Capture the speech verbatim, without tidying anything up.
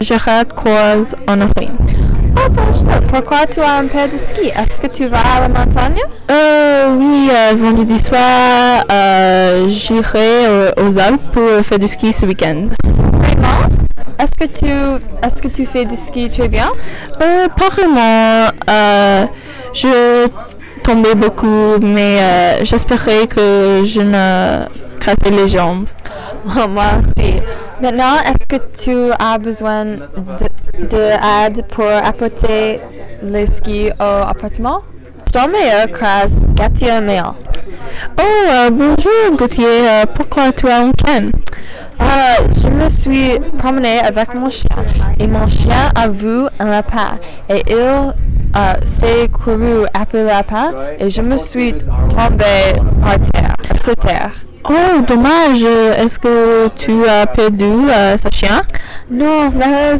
Gérard Croise en Orient. Oh bonjour, pourquoi tu as un paire de ski? Est-ce que tu vas à la montagne? Euh, oui, euh, vendredi soir, euh, j'irai euh, aux Alpes pour faire du ski ce week-end. Vraiment? Est-ce que tu, est-ce que tu fais du ski très bien? Euh, pas vraiment. Euh, je tombais beaucoup, mais euh, j'espérais que je ne cassais les jambes. Oh, moi aussi. Maintenant, est-ce que tu as besoin de, de aide pour apporter les skis au appartement? Ton meilleur crase, Gauthier Mail. Oh, euh, bonjour Gauthier, euh, pourquoi tu as un canne? Euh, je me suis promenée avec mon chien et mon chien a vu un lapin et il euh, s'est couru après le lapin et je me suis tombée par terre, sur terre. Oh, dommage. Est-ce que tu as perdu euh, ce chien? Non, malheureusement.